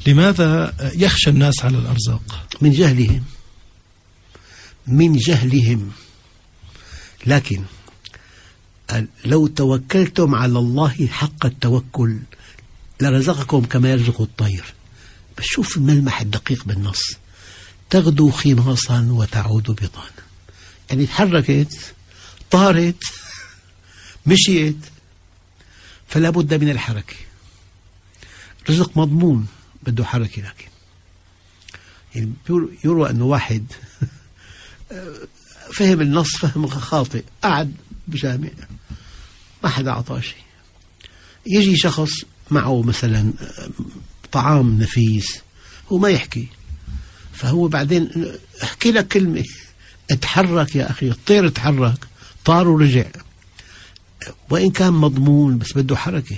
لماذا يخشى الناس على الأرزاق؟ من جهلهم. لكن لو توكلتم على الله حق التوكل لرزقكم كما يرزق الطير. بس شوف الملمح الدقيق بالنص: تغدو خماصا وتعود بطانا. يعني تحركت، طارت، مشيت، فلا بد من الحركة. رزق مضمون بده حركة. لكن يعني يروى أنه واحد فهم النص فهم خاطئ، قعد بجامع ما حدا أعطاه شيء، يجي شخص معه مثلا طعام نفيس هو ما يحكي، فهو بعدين احكي لك كلمة: اتحرك يا أخي. الطير اتحرك، طار ورجع، وإن كان مضمون بس بده حركة.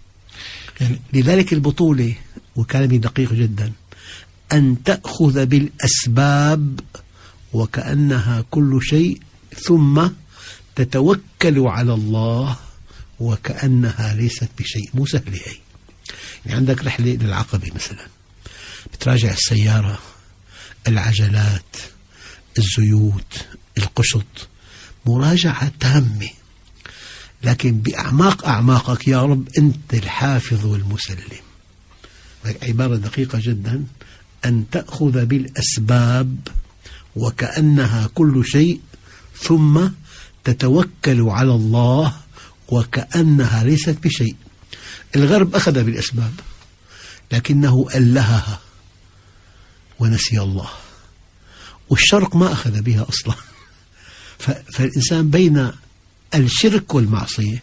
لذلك البطولة، وكلامي دقيق جدا، أن تأخذ بالأسباب وكأنها كل شيء، ثم تتوكل على الله وكأنها ليست بشيء. مو سهلة هي. يعني عندك رحلة للعقبة مثلا، بتراجع السيارة، العجلات، الزيوت، القشط، مراجعة تامة. لكن بأعماق أعماقك يا رب أنت الحافظ والمسلم. عبارة دقيقة جدا: أن تأخذ بالأسباب وكأنها كل شيء، ثم تتوكل على الله وكأنها ليست بشيء. الغرب أخذ بالأسباب لكنه ألهها ونسي الله، والشرق ما أخذ بها أصلا. فالإنسان بين الشرك والمعصية.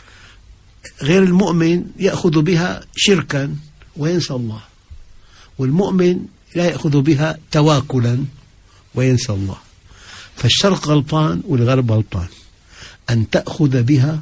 غير المؤمن يأخذ بها شركا وينسى الله، والمؤمن لا يأخذ بها تواكلا وينسى الله. فالشرق غلطان والغرب غلطان. أن تأخذ بها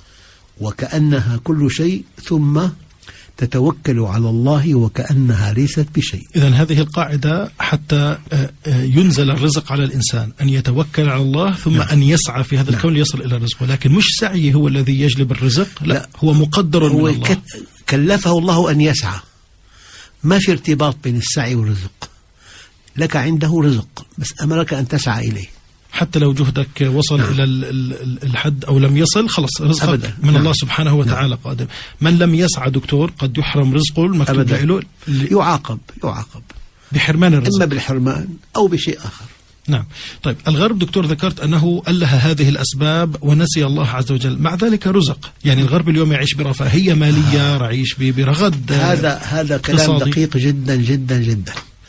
وكأنها كل شيء، ثم تتوكل على الله وكأنها ليست بشيء. إذن هذه القاعدة حتى ينزل الرزق على الإنسان أن يتوكل على الله، ثم أن يسعى في هذا الكون ليصل إلى الرزق. ولكن مش سعيه هو الذي يجلب الرزق، لا هو مقدر من الله. كلفه الله أن يسعى. ما في ارتباط بين السعي والرزق. لك عنده رزق بس أمرك أن تسعى إليه. حتى لو جهدك وصل إلى الحد أو لم يصل، خلص رزقك أبداً. من الله سبحانه وتعالى قادم. من لم يسعى دكتور قد يحرم رزقه المكتوب له، يعاقب بحرمان الرزق، إما بالحرمان أو بشيء آخر. نعم. طيب الغرب دكتور ذكرت أنه أله هذه الأسباب ونسي الله عز وجل، مع ذلك رزق. يعني الغرب اليوم يعيش برفاهية مالية، يعيش برغد. هذا كلام دقيق جدا جدا جدا.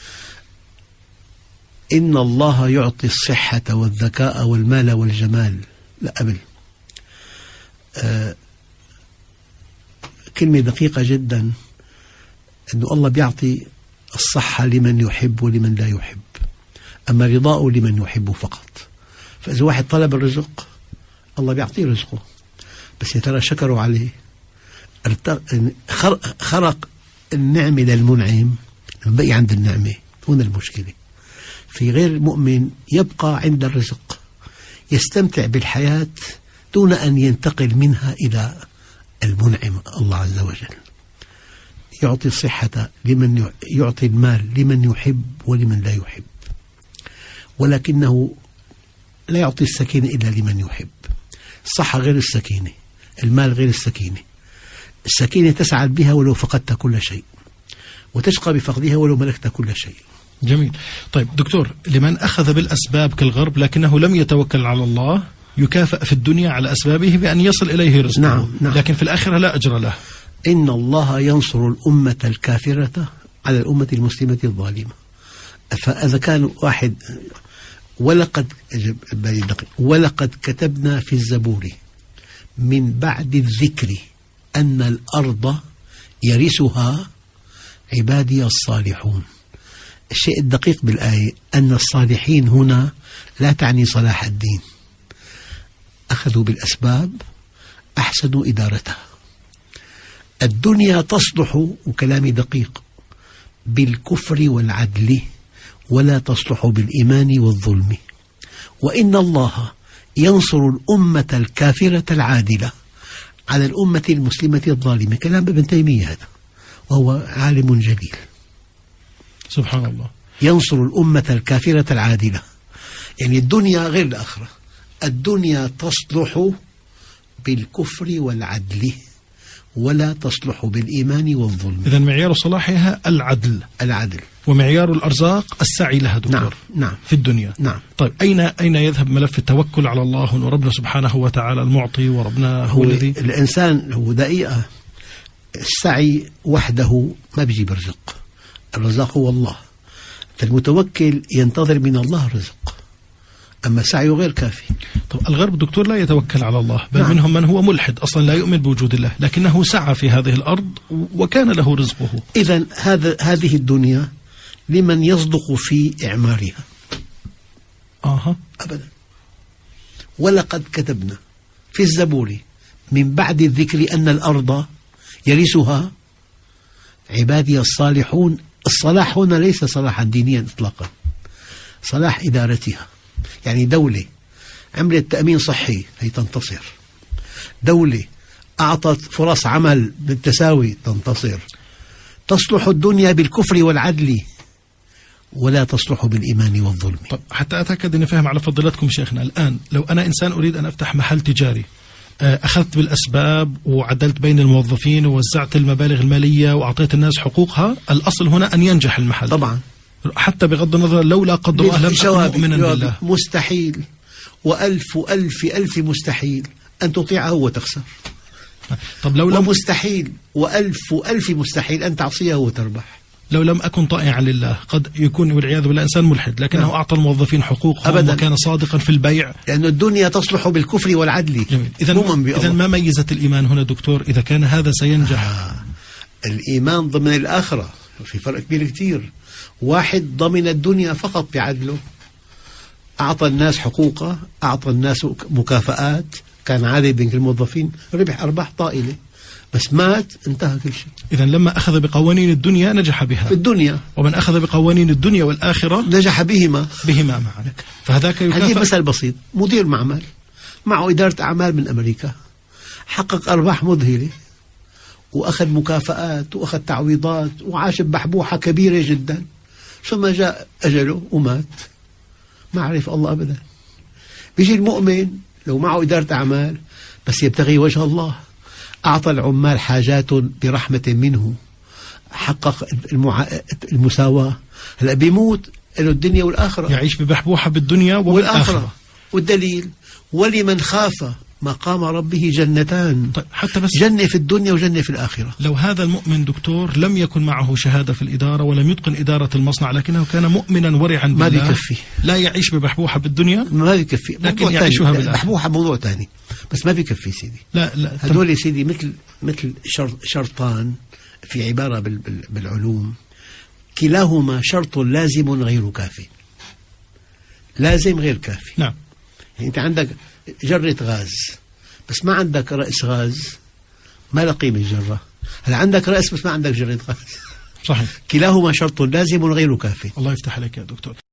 إن الله يعطي الصحة والذكاء والمال والجمال. لا قبل كلمة دقيقة جدا، أنه الله بيعطي الصحة لمن يحب ولمن لا يحب، أما رضاءه لمن يحب فقط. فإذا واحد طلب الرزق الله بيعطيه رزقه، بس يا ترى شكروا عليه؟ خرق النعمة للمنعم، بقي عند النعمة. هنا المشكلة. في غير المؤمن يبقى عند الرزق، يستمتع بالحياة دون أن ينتقل منها إلى المنعم الله عز وجل. يعطي الصحة لمن يعطي المال لمن يحب ولمن لا يحب، ولكنه لا يعطي السكينة إلا لمن يحب. الصحة غير السكينة، المال غير السكينة. السكينة تسعد بها ولو فقدت كل شيء، وتشقى بفقدها ولو ملكت كل شيء. جميل. طيب دكتور، لمن أخذ بالأسباب كالغرب لكنه لم يتوكل على الله، يكافأ في الدنيا على أسبابه بأن يصل إليه رزقه. نعم. لكن في الآخرة لا أجر له. إن الله ينصر الأمة الكافرة على الأمة المسلمة الظالمة. فإذا كان واحد ولقد كتبنا في الزبور من بعد الذكر أن الأرض يرثها عبادي الصالحون. الشيء الدقيق بالآية أن الصالحين هنا لا تعني صلاح الدين. أخذوا بالأسباب، أحسنوا إدارتها. الدنيا تصلح، وكلامي دقيق، بالكفر والعدل، ولا تصلح بالإيمان والظلم. وإن الله ينصر الأمة الكافرة العادلة على الأمة المسلمة الظالمة. كلام ابن تيمية هذا، وهو عالم جليل. سبحان الله. ينصر الأمة الكافرة العادلة. يعني الدنيا غير الآخرة، الدنيا تصلح بالكفر والعدل ولا تصلح بالإيمان والظلم. إذن معيار صلاحها العدل. ومعيار الأرزاق السعي لها دكتور. نعم. في الدنيا. نعم. طيب أين يذهب ملف التوكل على الله وربنا سبحانه وتعالى المعطي وربنا هو الذي؟ الإنسان هو دقيقة، السعي وحده ما بيجيب الرزق، الرزاق هو الله، فالمتوكل ينتظر من الله رزق، أما سعيه غير كافي. طب الغرب دكتور لا يتوكل على الله، بل نعم. منهم من هو ملحد أصلا لا يؤمن بوجود الله، لكنه سعى في هذه الأرض وكان له رزقه. إذن هذه الدنيا لمن يصدق في إعمارها؟ أبدا. ولقد كتبنا في الزبور من بعد الذكر أن الأرض يرثها عبادي الصالحون. الصلاح هنا ليس صلاحا دينيا إطلاقا، صلاح إدارتها. يعني دولة عملت تأمين صحي هي تنتصر، دولة أعطت فرص عمل بالتساوي تنتصر. تصلح الدنيا بالكفر والعدل ولا تصلح بالإيمان والظلم. طب حتى أتأكد أني فهم على فضيلتكم شيخنا، الآن لو أنا إنسان أريد أن أفتح محل تجاري، أخذت بالأسباب وعدلت بين الموظفين ووزعت المبالغ المالية وأعطيت الناس حقوقها، الأصل هنا أن ينجح المحل طبعا، حتى بغض النظر لو لا قدر الله لم أكن مؤمنا بالله. مستحيل وألف ألف ألف مستحيل أن تطيعه وتخسر. طب لو ومستحيل وألف ألف مستحيل أن تعصيه وتربح. لو لم أكن طائعا لله، قد يكون والعياذ بالله إنسان ملحد لكنه أعطى الموظفين حقوقهم وكان صادقا في البيع، لأن الدنيا تصلح بالكفر والعدل. إذن ما ميزة الإيمان هنا دكتور إذا كان هذا سينجح؟ الإيمان ضمن الآخرة، في فرق كبير كتير. واحد ضمن الدنيا فقط بعدله، أعطى الناس حقوقه، أعطى الناس مكافآت، كان عادل بين الموظفين، ربح أرباح طائلة، بس مات انتهى كل شيء. إذن لما أخذ بقوانين الدنيا نجح بها في الدنيا، ومن أخذ بقوانين الدنيا والآخرة نجح بهما معا. فهذاك يكافئ. هذه مثل بسيط، مدير معمل معه إدارة أعمال من أمريكا، حقق أرباح مذهلة وأخذ مكافآت وأخذ تعويضات وعاش ببحبوحة كبيرة جدا، ثم جاء أجله ومات، ما عرف الله أبدا. بيجي المؤمن لو معه إدارة أعمال بس يبتغي وجه الله، أعطى العمال حاجات برحمة منه، حقق المساواة، هلأ بيموت له الدنيا والآخرة، يعيش ببحبوحة بالدنيا والآخرة. والدليل ولمن خاف مقام ربه جنتان. طيب حتى بس جنة في الدنيا وجنة في الآخرة. لو هذا المؤمن دكتور لم يكن معه شهادة في الإدارة ولم يتقن إدارة المصنع، لكنه كان مؤمنا ورعا بالله، ما بيكفي. لا يعيش ببحبوحة بالدنيا، ما بيكفي، لكن يعيشها بالآخرة. بحبوحة موضوع تاني، بس ما بيكفي سيدي. لا هدول سيدي مثل شرطان في عبارة بالعلوم، كلاهما شرط لازم غير كافي. لازم غير كافي. نعم. يعني أنت عندك جرة غاز بس ما عندك رأس غاز، ما لقيمة الجرة. هل عندك رأس بس ما عندك جرة غاز. صحيح. كلاهما شرط لازم غير كافي. الله يفتح عليك يا دكتور.